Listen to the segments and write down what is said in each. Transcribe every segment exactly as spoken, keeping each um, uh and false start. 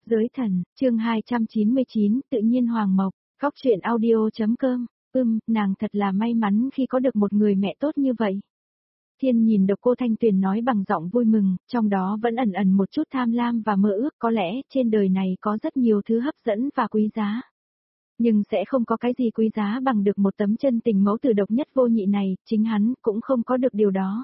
Giới thần, chương hai trăm chín mươi chín, tự nhiên hoàng mộc, góc truyện audio.com, ưm, nàng thật là may mắn khi có được một người mẹ tốt như vậy. Thiên nhìn Độc Cô Thanh Tuyền nói bằng giọng vui mừng, trong đó vẫn ẩn ẩn một chút tham lam và mơ ước, có lẽ trên đời này có rất nhiều thứ hấp dẫn và quý giá. Nhưng sẽ không có cái gì quý giá bằng được một tấm chân tình mẫu tử độc nhất vô nhị này, chính hắn cũng không có được điều đó.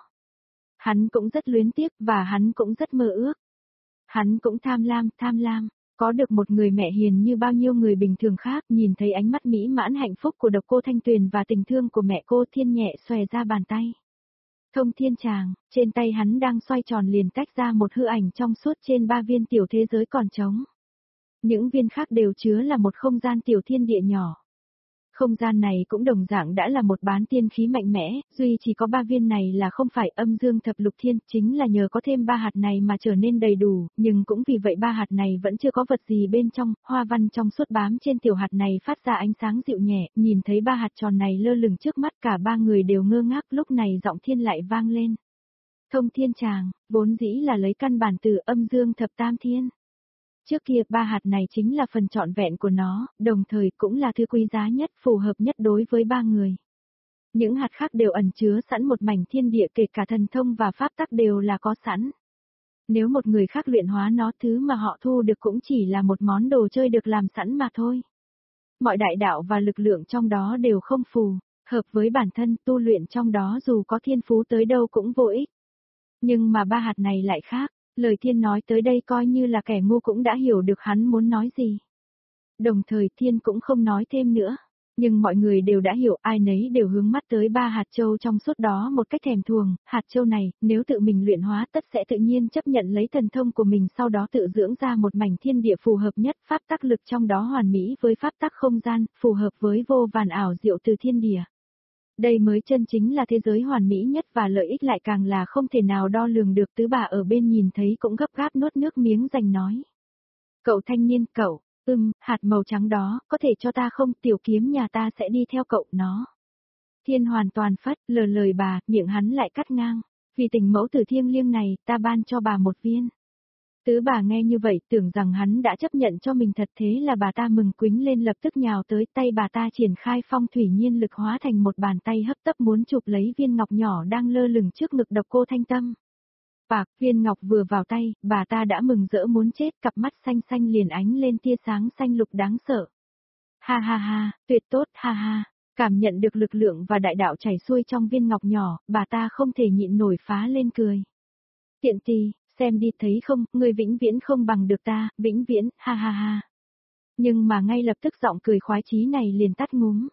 Hắn cũng rất luyến tiếc và hắn cũng rất mơ ước. Hắn cũng tham lam, tham lam, có được một người mẹ hiền như bao nhiêu người bình thường khác, nhìn thấy ánh mắt mỹ mãn hạnh phúc của Độc Cô Thanh Tuyền và tình thương của mẹ cô, Thiên nhẹ xòe ra bàn tay. Thông thiên tràng, trên tay hắn đang xoay tròn liền tách ra một hư ảnh trong suốt trên ba viên tiểu thế giới còn trống. Những viên khác đều chứa là một không gian tiểu thiên địa nhỏ. Không gian này cũng đồng dạng đã là một bán tiên khí mạnh mẽ, duy chỉ có ba viên này là không phải âm dương thập lục thiên, chính là nhờ có thêm ba hạt này mà trở nên đầy đủ, nhưng cũng vì vậy ba hạt này vẫn chưa có vật gì bên trong, hoa văn trong suốt bám trên tiểu hạt này phát ra ánh sáng dịu nhẹ, nhìn thấy ba hạt tròn này lơ lửng trước mắt cả ba người đều ngơ ngác, lúc này giọng thiên lại vang lên. Thông thiên tràng, vốn dĩ là lấy căn bản từ âm dương thập tam thiên. Trước kia ba hạt này chính là phần trọn vẹn của nó, đồng thời cũng là thứ quý giá nhất, phù hợp nhất đối với ba người. Những hạt khác đều ẩn chứa sẵn một mảnh thiên địa, kể cả thần thông và pháp tắc đều là có sẵn. Nếu một người khác luyện hóa nó, thứ mà họ thu được cũng chỉ là một món đồ chơi được làm sẵn mà thôi. Mọi đại đạo và lực lượng trong đó đều không phù hợp với bản thân, tu luyện trong đó dù có thiên phú tới đâu cũng vô ích. Nhưng mà ba hạt này lại khác. Lời Thiên nói tới đây coi như là kẻ ngu cũng đã hiểu được hắn muốn nói gì. Đồng thời Thiên cũng không nói thêm nữa. Nhưng mọi người đều đã hiểu, ai nấy đều hướng mắt tới ba hạt châu trong suốt đó một cách thèm thuồng. Hạt châu này, nếu tự mình luyện hóa tất sẽ tự nhiên chấp nhận lấy thần thông của mình, sau đó tự dưỡng ra một mảnh thiên địa phù hợp nhất, pháp tắc lực trong đó hoàn mỹ với pháp tắc không gian, phù hợp với vô vàn ảo diệu từ thiên địa. Đây mới chân chính là thế giới hoàn mỹ nhất và lợi ích lại càng là không thể nào đo lường được. Tứ bà ở bên nhìn thấy cũng gấp gáp nuốt nước miếng dành nói. Cậu thanh niên, cậu, ưm, hạt màu trắng đó, có thể cho ta không, tiểu kiếm nhà ta sẽ đi theo cậu nó. Thiên hoàn toàn phất, lờ lời bà, miệng hắn lại cắt ngang. Vì tình mẫu tử thiêng liêng này, ta ban cho bà một viên. Tứ bà nghe như vậy, tưởng rằng hắn đã chấp nhận cho mình thật, thế là bà ta mừng quính lên, lập tức nhào tới, tay bà ta triển khai phong thủy nhiên lực hóa thành một bàn tay hấp tấp muốn chụp lấy viên ngọc nhỏ đang lơ lửng trước ngực Độc Cô Thanh Tâm. Bạc, viên ngọc vừa vào tay, bà ta đã mừng rỡ muốn chết, cặp mắt xanh xanh liền ánh lên tia sáng xanh lục đáng sợ. Ha ha ha, tuyệt tốt, ha ha. Cảm nhận được lực lượng và đại đạo chảy xuôi trong viên ngọc nhỏ, bà ta không thể nhịn nổi phá lên cười. Tiện tì. Xem đi, thấy không, người vĩnh viễn không bằng được ta, vĩnh viễn, ha ha ha. Nhưng mà ngay lập tức giọng cười khoái chí này liền tắt ngúm.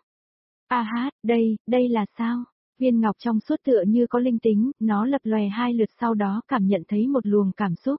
A hát, đây, đây là sao? Viên ngọc trong suốt tựa như có linh tính, nó lập lòe hai lượt sau đó cảm nhận thấy một luồng cảm xúc.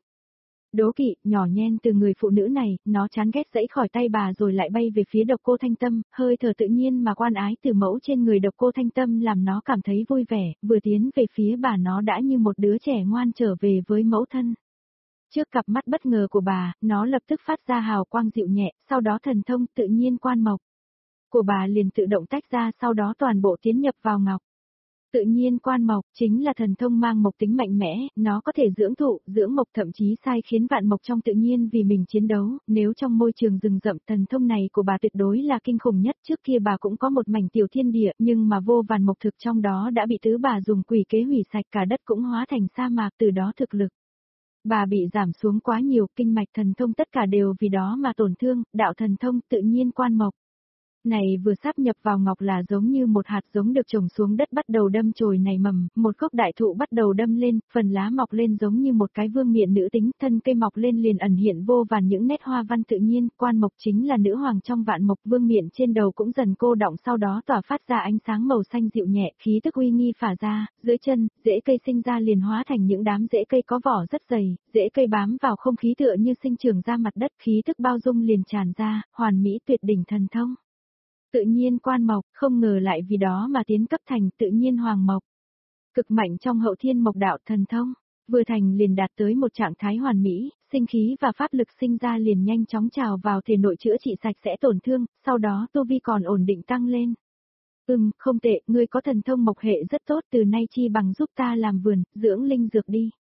Đố kỵ, nhỏ nhen từ người phụ nữ này, nó chán ghét giãy khỏi tay bà rồi lại bay về phía Độc Cô Thanh Tâm, hơi thở tự nhiên mà quan ái từ mẫu trên người Độc Cô Thanh Tâm làm nó cảm thấy vui vẻ, vừa tiến về phía bà nó đã như một đứa trẻ ngoan trở về với mẫu thân. Trước cặp mắt bất ngờ của bà, nó lập tức phát ra hào quang dịu nhẹ, sau đó thần thông tự nhiên quan mộc của bà liền tự động tách ra, sau đó toàn bộ tiến nhập vào ngọc. Tự nhiên quan mộc chính là thần thông mang mộc tính mạnh mẽ, nó có thể dưỡng thụ, dưỡng mộc, thậm chí sai khiến vạn mộc trong tự nhiên vì mình chiến đấu. Nếu trong môi trường rừng rậm, thần thông này của bà tuyệt đối là kinh khủng nhất. Trước kia bà cũng có một mảnh tiểu thiên địa, nhưng mà vô vàn mộc thực trong đó đã bị tứ bà dùng quỷ kế hủy sạch, cả đất cũng hóa thành sa mạc, từ đó thực lực bà bị giảm xuống quá nhiều, kinh mạch thần thông tất cả đều vì đó mà tổn thương. Đạo thần thông tự nhiên quan mộc này vừa sáp nhập vào ngọc là giống như một hạt giống được trồng xuống đất bắt đầu đâm chồi nảy mầm, một gốc đại thụ bắt đầu đâm lên, phần lá mọc lên giống như một cái vương miện nữ tính, thân cây mọc lên liền ẩn hiện vô vàn những nét hoa văn tự nhiên, quan mộc chính là nữ hoàng trong vạn mộc, vương miện trên đầu cũng dần cô đọng sau đó tỏa phát ra ánh sáng màu xanh dịu nhẹ, khí tức uy nghi phả ra, dưới chân, rễ cây sinh ra liền hóa thành những đám rễ cây có vỏ rất dày, rễ cây bám vào không khí tựa như sinh trưởng ra mặt đất, khí tức bao dung liền tràn ra, hoàn mỹ tuyệt đỉnh thần thông. Tự nhiên quan mộc, không ngờ lại vì đó mà tiến cấp thành tự nhiên hoàng mộc. Cực mạnh trong hậu thiên mộc đạo thần thông, vừa thành liền đạt tới một trạng thái hoàn mỹ, sinh khí và pháp lực sinh ra liền nhanh chóng trào vào thể nội chữa trị sạch sẽ tổn thương, sau đó tu vi còn ổn định tăng lên. Ừm, không tệ, ngươi có thần thông mộc hệ rất tốt, từ nay chi bằng giúp ta làm vườn, dưỡng linh dược đi.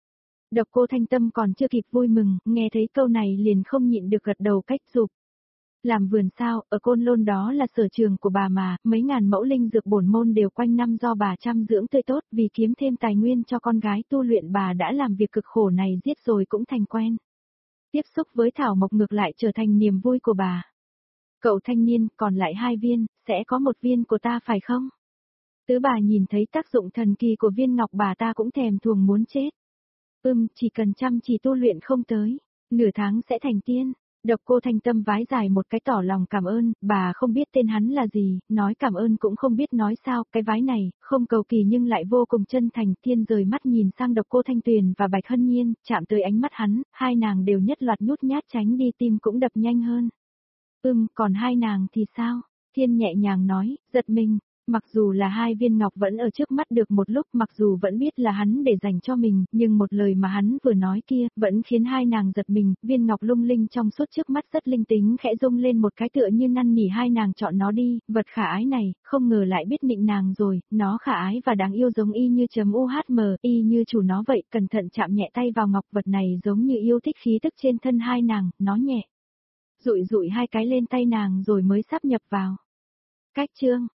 Độc Cô Thanh Tâm còn chưa kịp vui mừng, nghe thấy câu này liền không nhịn được gật đầu cách dục. Làm vườn sao, ở Côn Lôn đó là sở trường của bà mà, mấy ngàn mẫu linh dược bổn môn đều quanh năm do bà chăm dưỡng tươi tốt, vì kiếm thêm tài nguyên cho con gái tu luyện bà đã làm việc cực khổ này giết rồi cũng thành quen. Tiếp xúc với thảo mộc ngược lại trở thành niềm vui của bà. Cậu thanh niên, còn lại hai viên, sẽ có một viên của ta phải không? Tứ bà nhìn thấy tác dụng thần kỳ của viên ngọc bà ta cũng thèm thuồng muốn chết. Ừm, chỉ cần chăm chỉ tu luyện không tới, nửa tháng sẽ thành tiên. Độc Cô Thanh Tâm vái dài một cái tỏ lòng cảm ơn, bà không biết tên hắn là gì, nói cảm ơn cũng không biết nói sao, cái vái này, không cầu kỳ nhưng lại vô cùng chân thành. Thiên rời mắt nhìn sang Độc Cô Thanh Tuyền và Bạch Hân Nhiên, chạm tới ánh mắt hắn, hai nàng đều nhất loạt nhút nhát tránh đi, tim cũng đập nhanh hơn. Ừm, còn hai nàng thì sao? Thiên nhẹ nhàng nói, giật mình. Mặc dù là hai viên ngọc vẫn ở trước mắt được một lúc, mặc dù vẫn biết là hắn để dành cho mình, nhưng một lời mà hắn vừa nói kia, vẫn khiến hai nàng giật mình. Viên ngọc lung linh trong suốt trước mắt rất linh tính khẽ rung lên một cái tựa như năn nỉ hai nàng chọn nó đi. Vật khả ái này, không ngờ lại biết nịnh nàng rồi, nó khả ái và đáng yêu giống y như chấm u hát em, y như chủ nó vậy. Cẩn thận chạm nhẹ tay vào ngọc, vật này giống như yêu thích khí tức trên thân hai nàng, nó nhẹ. Rụi rụi hai cái lên tay nàng rồi mới sắp nhập vào. Cách chương